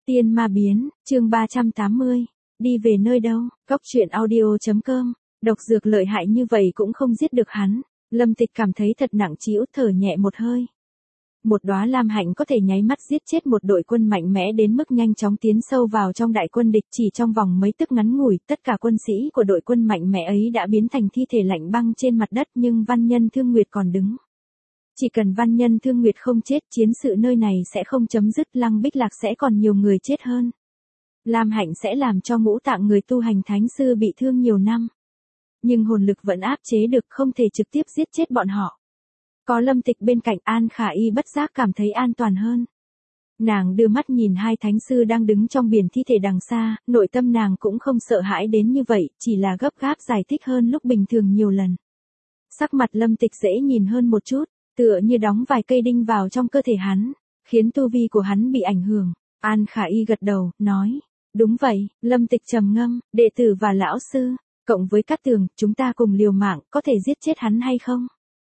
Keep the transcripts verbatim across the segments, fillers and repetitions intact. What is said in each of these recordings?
Tiên ma biến, chương ba trăm tám mươi. Đi về nơi đâu? Cốc truyện audio chấm com. Độc dược lợi hại như vậy cũng không giết được hắn. Lâm Tịch cảm thấy thật nặng trĩu, thở nhẹ một hơi. Một đóa lam hạnh có thể nháy mắt giết chết một đội quân mạnh mẽ đến mức nhanh chóng tiến sâu vào trong đại quân địch, chỉ trong vòng mấy tức ngắn ngủi, tất cả quân sĩ của đội quân mạnh mẽ ấy đã biến thành thi thể lạnh băng trên mặt đất, nhưng Văn Nhân Thương Nguyệt còn đứng. Chỉ cần Văn Nhân Thương Nguyệt không chết, chiến sự nơi này sẽ không chấm dứt, Lăng Bích Lạc sẽ còn nhiều người chết hơn. Lam hạnh sẽ làm cho ngũ tạng người tu hành thánh sư bị thương nhiều năm. Nhưng hồn lực vẫn áp chế được, không thể trực tiếp giết chết bọn họ. Có Lâm Tịch bên cạnh, An Khả Y bất giác cảm thấy an toàn hơn. Nàng đưa mắt nhìn hai thánh sư đang đứng trong biển thi thể đằng xa, nội tâm nàng cũng không sợ hãi đến như vậy, chỉ là gấp gáp giải thích hơn lúc bình thường nhiều lần. Sắc mặt Lâm Tịch dễ nhìn hơn một chút, tựa như đóng vài cây đinh vào trong cơ thể hắn, khiến tu vi của hắn bị ảnh hưởng. An Khả Y gật đầu, nói, đúng vậy. Lâm Tịch trầm ngâm, đệ tử và lão sư, cộng với Cát Tường, chúng ta cùng liều mạng, có thể giết chết hắn hay không?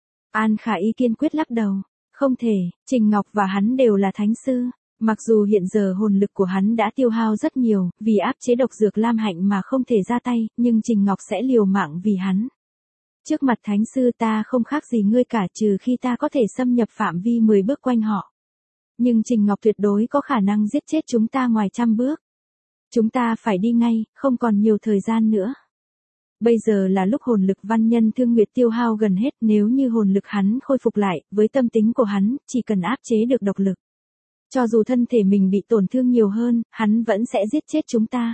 An Khả Y kiên quyết lắc đầu, không thể, Trình Ngọc và hắn đều là thánh sư. Mặc dù hiện giờ hồn lực của hắn đã tiêu hao rất nhiều, vì áp chế độc dược lam hạnh mà không thể ra tay, nhưng Trình Ngọc sẽ liều mạng vì hắn. Trước mặt thánh sư ta không khác gì ngươi cả, trừ khi ta có thể xâm nhập phạm vi mười bước quanh họ. Nhưng Trình Ngọc tuyệt đối có khả năng giết chết chúng ta ngoài trăm bước. Chúng ta phải đi ngay, không còn nhiều thời gian nữa. Bây giờ là lúc hồn lực Văn Nhân Thương Nguyệt tiêu hao gần hết, nếu như hồn lực hắn khôi phục lại, với tâm tính của hắn, chỉ cần áp chế được độc lực. Cho dù thân thể mình bị tổn thương nhiều hơn, hắn vẫn sẽ giết chết chúng ta.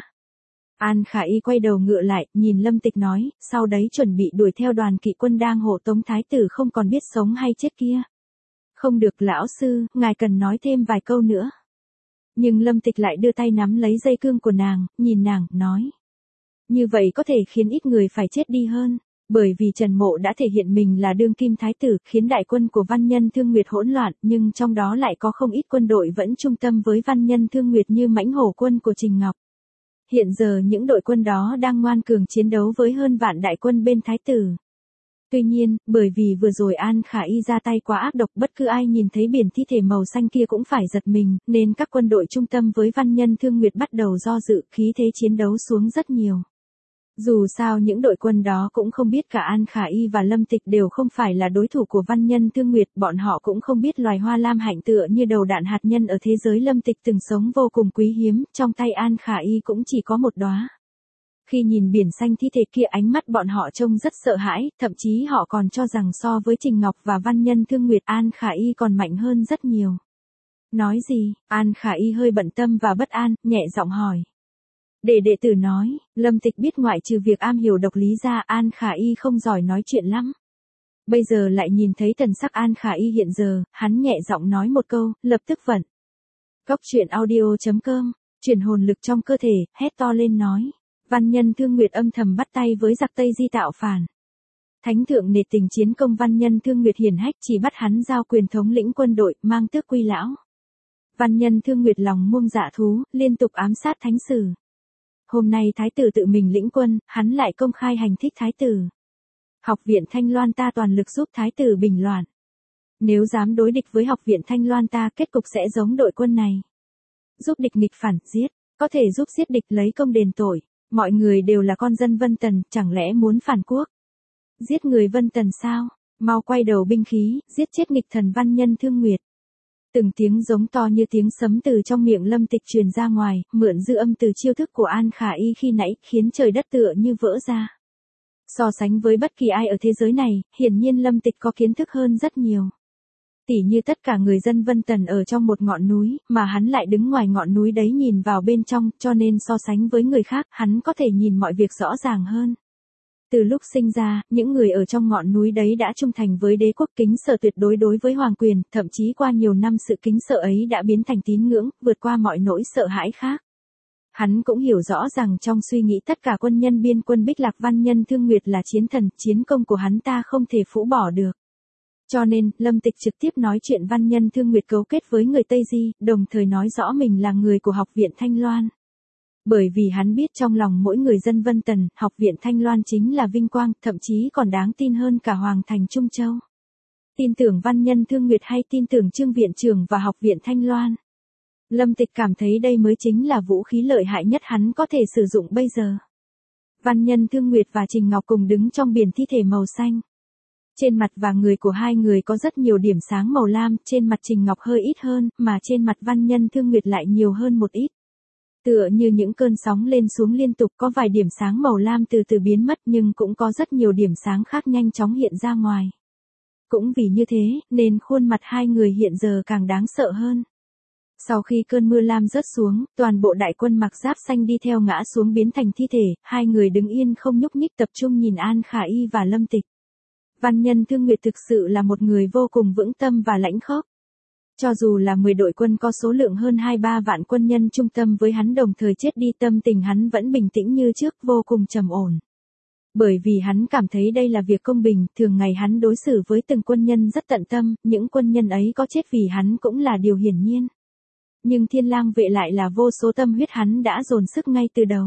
An Khả Y quay đầu ngựa lại, nhìn Lâm Tịch nói, sau đấy chuẩn bị đuổi theo đoàn kỵ quân đang hộ tống thái tử không còn biết sống hay chết kia. Không được lão sư, ngài cần nói thêm vài câu nữa. Nhưng Lâm Tịch lại đưa tay nắm lấy dây cương của nàng, nhìn nàng, nói. Như vậy có thể khiến ít người phải chết đi hơn, bởi vì Trần Mộ đã thể hiện mình là đương kim thái tử, khiến đại quân của Văn Nhân Thương Nguyệt hỗn loạn, nhưng trong đó lại có không ít quân đội vẫn trung tâm với Văn Nhân Thương Nguyệt như Mãnh Hổ quân của Trình Ngọc. Hiện giờ những đội quân đó đang ngoan cường chiến đấu với hơn vạn đại quân bên thái tử. Tuy nhiên, bởi vì vừa rồi An Khả Y ra tay quá ác độc, bất cứ ai nhìn thấy biển thi thể màu xanh kia cũng phải giật mình, nên các quân đội trung tâm với Văn Nhân Thương Nguyệt bắt đầu do dự, khí thế chiến đấu xuống rất nhiều. Dù sao những đội quân đó cũng không biết cả An Khả Y và Lâm Tịch đều không phải là đối thủ của Văn Nhân Thương Nguyệt, bọn họ cũng không biết loài hoa lam hạnh tựa như đầu đạn hạt nhân ở thế giới Lâm Tịch từng sống vô cùng quý hiếm, trong tay An Khả Y cũng chỉ có một đóa. Khi nhìn biển xanh thi thể kia, ánh mắt bọn họ trông rất sợ hãi, thậm chí họ còn cho rằng so với Trình Ngọc và Văn Nhân Thương Nguyệt, An Khả Y còn mạnh hơn rất nhiều. Nói gì? An Khả Y hơi bận tâm và bất an, nhẹ giọng hỏi. Để đệ tử nói, Lâm Tịch biết ngoại trừ việc am hiểu độc lý ra, An Khả Y không giỏi nói chuyện lắm. Bây giờ lại nhìn thấy thần sắc An Khả Y hiện giờ, hắn nhẹ giọng nói một câu, lập tức vận. Cốc truyện audio chấm com, chuyển hồn lực trong cơ thể, hét to lên nói. Văn Nhân Thương Nguyệt âm thầm bắt tay với giặc Tây Di tạo phản. Thánh thượng nể tình chiến công, Văn Nhân Thương Nguyệt hiển hách, chỉ bắt hắn giao quyền thống lĩnh quân đội, mang tước quy lão. Văn Nhân Thương Nguyệt lòng muông dạ thú, liên tục ám sát thánh sử. Hôm nay thái tử tự mình lĩnh quân, hắn lại công khai hành thích thái tử. Học viện Thanh Loan ta toàn lực giúp thái tử bình loạn. Nếu dám đối địch với học viện Thanh Loan ta, kết cục sẽ giống đội quân này. Giúp địch nghịch phản, giết, có thể giúp giết địch lấy công đền tội. Mọi người đều là con dân Vân Tần, chẳng lẽ muốn phản quốc? Giết người Vân Tần sao? Mau quay đầu binh khí, giết chết nghịch thần Văn Nhân Thương Nguyệt. Từng tiếng giống to như tiếng sấm từ trong miệng Lâm Tịch truyền ra ngoài, mượn dư âm từ chiêu thức của An Khả Y khi nãy, khiến trời đất tựa như vỡ ra. So sánh với bất kỳ ai ở thế giới này, hiển nhiên Lâm Tịch có kiến thức hơn rất nhiều. Tỉ như tất cả người dân Vân Tần ở trong một ngọn núi, mà hắn lại đứng ngoài ngọn núi đấy nhìn vào bên trong, cho nên so sánh với người khác, hắn có thể nhìn mọi việc rõ ràng hơn. Từ lúc sinh ra, những người ở trong ngọn núi đấy đã trung thành với đế quốc, kính sợ tuyệt đối đối với hoàng quyền, thậm chí qua nhiều năm sự kính sợ ấy đã biến thành tín ngưỡng, vượt qua mọi nỗi sợ hãi khác. Hắn cũng hiểu rõ rằng trong suy nghĩ tất cả quân nhân biên quân Bích Lạc, Văn Nhân Thương Nguyệt là chiến thần, chiến công của hắn ta không thể phũ bỏ được. Cho nên, Lâm Tịch trực tiếp nói chuyện Văn Nhân Thương Nguyệt cấu kết với người Tây Di, đồng thời nói rõ mình là người của học viện Thanh Loan. Bởi vì hắn biết trong lòng mỗi người dân Vân Tần, học viện Thanh Loan chính là vinh quang, thậm chí còn đáng tin hơn cả Hoàng thành Trung Châu. Tin tưởng Văn Nhân Thương Nguyệt hay tin tưởng Trương viện trưởng và học viện Thanh Loan? Lâm Tịch cảm thấy đây mới chính là vũ khí lợi hại nhất hắn có thể sử dụng bây giờ. Văn Nhân Thương Nguyệt và Trình Ngọc cùng đứng trong biển thi thể màu xanh. Trên mặt và người của hai người có rất nhiều điểm sáng màu lam, trên mặt Trình Ngọc hơi ít hơn, mà trên mặt Văn Nhân Thương Nguyệt lại nhiều hơn một ít. Tựa như những cơn sóng lên xuống liên tục, có vài điểm sáng màu lam từ từ biến mất nhưng cũng có rất nhiều điểm sáng khác nhanh chóng hiện ra ngoài. Cũng vì như thế, nên khuôn mặt hai người hiện giờ càng đáng sợ hơn. Sau khi cơn mưa lam rớt xuống, toàn bộ đại quân mặc giáp xanh đi theo ngã xuống biến thành thi thể, hai người đứng yên không nhúc nhích tập trung nhìn An Khả Y và Lâm Tịch. Văn Nhân Thương Nguyệt thực sự là một người vô cùng vững tâm và lãnh khốc. Cho dù là mười đội quân có số lượng hơn hai ba vạn quân nhân trung tâm với hắn đồng thời chết đi, tâm tình hắn vẫn bình tĩnh như trước, vô cùng trầm ổn. Bởi vì hắn cảm thấy đây là việc công bình, thường ngày hắn đối xử với từng quân nhân rất tận tâm, những quân nhân ấy có chết vì hắn cũng là điều hiển nhiên. Nhưng Thiên Lang vệ lại là vô số tâm huyết hắn đã dồn sức ngay từ đầu.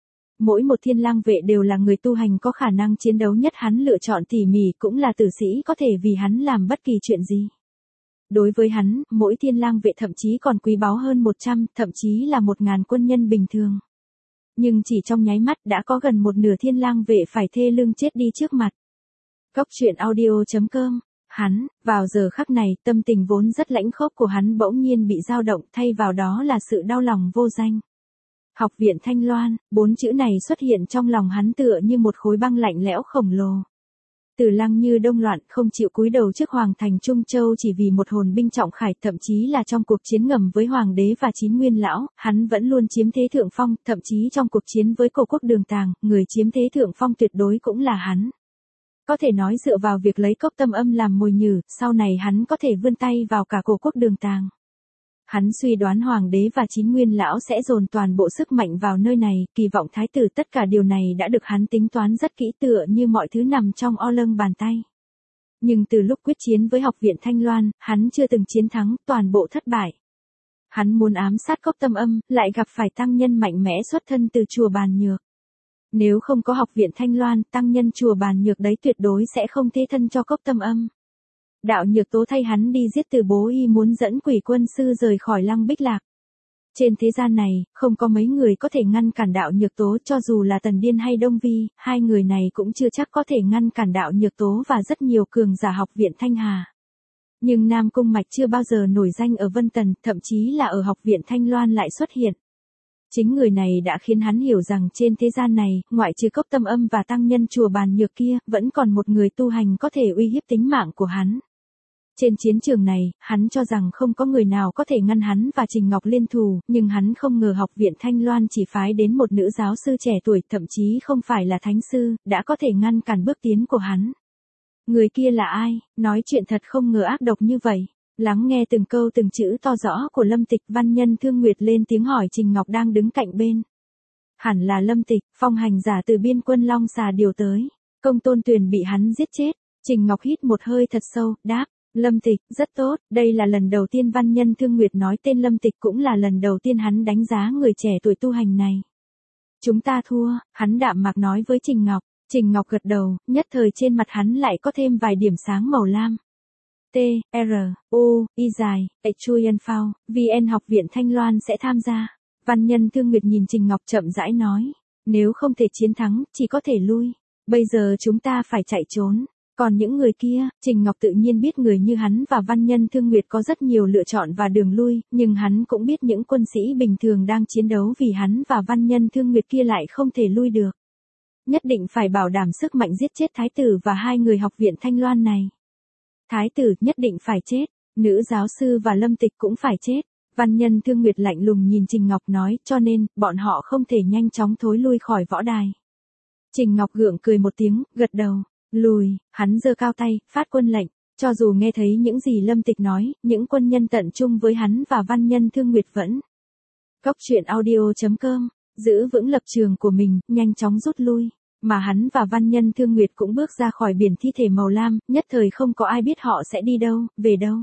Mỗi một Thiên Lang vệ đều là người tu hành có khả năng chiến đấu nhất, hắn lựa chọn tỉ mỉ, cũng là tử sĩ có thể vì hắn làm bất kỳ chuyện gì. Đối với hắn, mỗi Thiên Lang vệ thậm chí còn quý báu hơn một trăm, thậm chí là một ngàn quân nhân bình thường. Nhưng chỉ trong nháy mắt đã có gần một nửa Thiên Lang vệ phải thê lương chết đi trước mặt. Cốc truyện audio chấm com. Hắn, vào giờ khắc này, tâm tình vốn rất lãnh khốc của hắn bỗng nhiên bị dao động, thay vào đó là sự đau lòng vô danh. Học viện Thanh Loan, bốn chữ này xuất hiện trong lòng hắn tựa như một khối băng lạnh lẽo khổng lồ. Từ Lăng Như đông loạn, không chịu cúi đầu trước Hoàng thành Trung Châu chỉ vì một hồn binh trọng khải, thậm chí là trong cuộc chiến ngầm với Hoàng đế và Chín Nguyên lão, hắn vẫn luôn chiếm thế thượng phong, thậm chí trong cuộc chiến với Cổ quốc Đường Tàng, người chiếm thế thượng phong tuyệt đối cũng là hắn. Có thể nói dựa vào việc lấy Cốc Tâm Âm làm mồi nhử, sau này hắn có thể vươn tay vào cả Cổ quốc Đường Tàng. Hắn suy đoán Hoàng đế và Chín Nguyên lão sẽ dồn toàn bộ sức mạnh vào nơi này, kỳ vọng thái tử, tất cả điều này đã được hắn tính toán rất kỹ, tựa như mọi thứ nằm trong o lâng bàn tay. Nhưng từ lúc quyết chiến với Học viện Thanh Loan, hắn chưa từng chiến thắng, toàn bộ thất bại. Hắn muốn ám sát Cốc Tâm Âm, lại gặp phải tăng nhân mạnh mẽ xuất thân từ chùa Bàn Nhược. Nếu không có Học viện Thanh Loan, tăng nhân chùa Bàn Nhược đấy tuyệt đối sẽ không thế thân cho Cốc Tâm Âm. Đạo Nhược Tố thay hắn đi giết Từ Bố Y, muốn dẫn Quỷ quân sư rời khỏi Lăng Bích Lạc. Trên thế gian này, không có mấy người có thể ngăn cản Đạo Nhược Tố, cho dù là Tần Điên hay Đông Vi, hai người này cũng chưa chắc có thể ngăn cản Đạo Nhược Tố và rất nhiều cường giả Học viện Thanh Hà. Nhưng Nam Cung Mạch chưa bao giờ nổi danh ở Vân Tần, thậm chí là ở Học viện Thanh Loan lại xuất hiện. Chính người này đã khiến hắn hiểu rằng trên thế gian này, ngoại trừ Cốc Tâm Âm và tăng nhân chùa Bàn Nhược kia, vẫn còn một người tu hành có thể uy hiếp tính mạng của hắn. Trên chiến trường này, hắn cho rằng không có người nào có thể ngăn hắn và Trình Ngọc liên thù, nhưng hắn không ngờ Học viện Thanh Loan chỉ phái đến một nữ giáo sư trẻ tuổi, thậm chí không phải là thánh sư, đã có thể ngăn cản bước tiến của hắn. Người kia là ai? Nói chuyện thật không ngờ ác độc như vậy. Lắng nghe từng câu từng chữ to rõ của Lâm Tịch, Văn Nhân Thương Nguyệt lên tiếng hỏi Trình Ngọc đang đứng cạnh bên. Hẳn là Lâm Tịch, phong hành giả từ biên quân Long Xà điều tới. Công Tôn Tuyền bị hắn giết chết. Trình Ngọc hít một hơi thật sâu, đáp. Lâm Tịch, rất tốt, đây là lần đầu tiên Văn Nhân Thương Nguyệt nói tên Lâm Tịch, cũng là lần đầu tiên hắn đánh giá người trẻ tuổi tu hành này. Chúng ta thua, hắn đạm mạc nói với Trình Ngọc. Trình Ngọc gật đầu, nhất thời trên mặt hắn lại có thêm vài điểm sáng màu lam. T, R, U, Y dài, H Chuyen Phao, vê en Học viện Thanh Loan sẽ tham gia. Văn Nhân Thương Nguyệt nhìn Trình Ngọc chậm rãi nói. Nếu không thể chiến thắng, chỉ có thể lui. Bây giờ chúng ta phải chạy trốn. Còn những người kia, Trình Ngọc tự nhiên biết người như hắn và Văn Nhân Thương Nguyệt có rất nhiều lựa chọn và đường lui, nhưng hắn cũng biết những quân sĩ bình thường đang chiến đấu vì hắn và Văn Nhân Thương Nguyệt kia lại không thể lui được. Nhất định phải bảo đảm sức mạnh giết chết thái tử và hai người Học viện Thanh Loan này. Thái tử nhất định phải chết, nữ giáo sư và Lâm Tịch cũng phải chết. Văn Nhân Thương Nguyệt lạnh lùng nhìn Trình Ngọc nói, cho nên, bọn họ không thể nhanh chóng thối lui khỏi võ đài. Trình Ngọc gượng cười một tiếng, gật đầu. Lùi, hắn giơ cao tay, phát quân lệnh, cho dù nghe thấy những gì Lâm Tịch nói, những quân nhân tận trung với hắn và Văn Nhân Thương Nguyệt vẫn. Cốc truyện audio chấm com, giữ vững lập trường của mình, nhanh chóng rút lui, mà hắn và Văn Nhân Thương Nguyệt cũng bước ra khỏi biển thi thể màu lam, nhất thời không có ai biết họ sẽ đi đâu, về đâu.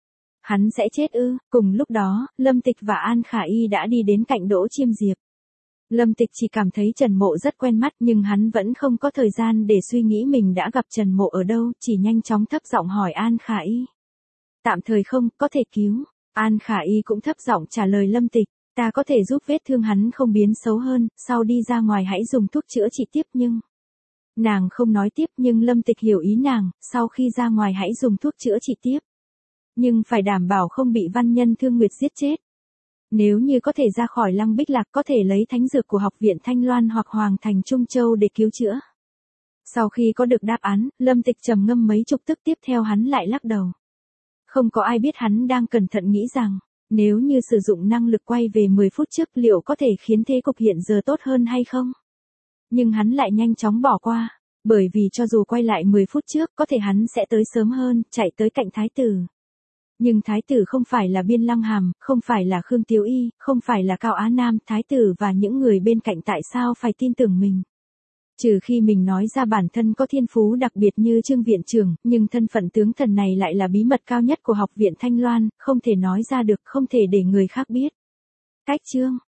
Hắn sẽ chết ư? Cùng lúc đó, Lâm Tịch và An Khả Y đã đi đến cạnh Đỗ Chiêm Diệp. Lâm Tịch chỉ cảm thấy Trần Mộ rất quen mắt, nhưng hắn vẫn không có thời gian để suy nghĩ mình đã gặp Trần Mộ ở đâu, chỉ nhanh chóng thấp giọng hỏi An Khả Y. Tạm thời không, có thể cứu. An Khả Y cũng thấp giọng trả lời Lâm Tịch, ta có thể giúp vết thương hắn không biến xấu hơn, sau đi ra ngoài hãy dùng thuốc chữa trị tiếp nhưng... Nàng không nói tiếp nhưng Lâm Tịch hiểu ý nàng, sau khi ra ngoài hãy dùng thuốc chữa trị tiếp. Nhưng phải đảm bảo không bị Văn Nhân Thương Nguyệt giết chết. Nếu như có thể ra khỏi Lăng Bích Lạc có thể lấy thánh dược của học viện Thanh Loan hoặc Hoàng thành Trung Châu để cứu chữa. Sau khi có được đáp án, Lâm Tịch trầm ngâm mấy chục tức tiếp theo hắn lại lắc đầu. Không có ai biết hắn đang cẩn thận nghĩ rằng, nếu như sử dụng năng lực quay về mười phút trước liệu có thể khiến thế cục hiện giờ tốt hơn hay không? Nhưng hắn lại nhanh chóng bỏ qua, bởi vì cho dù quay lại mười phút trước có thể hắn sẽ tới sớm hơn, chạy tới cạnh thái tử. Nhưng thái tử không phải là Biên Lăng Hàm, không phải là Khương Tiếu Y, không phải là Cao Á Nam, thái tử và những người bên cạnh tại sao phải tin tưởng mình. Trừ khi mình nói ra bản thân có thiên phú đặc biệt như Trương viện trưởng, nhưng thân phận tướng thần này lại là bí mật cao nhất của học viện Thanh Loan, không thể nói ra được, không thể để người khác biết. Cách chương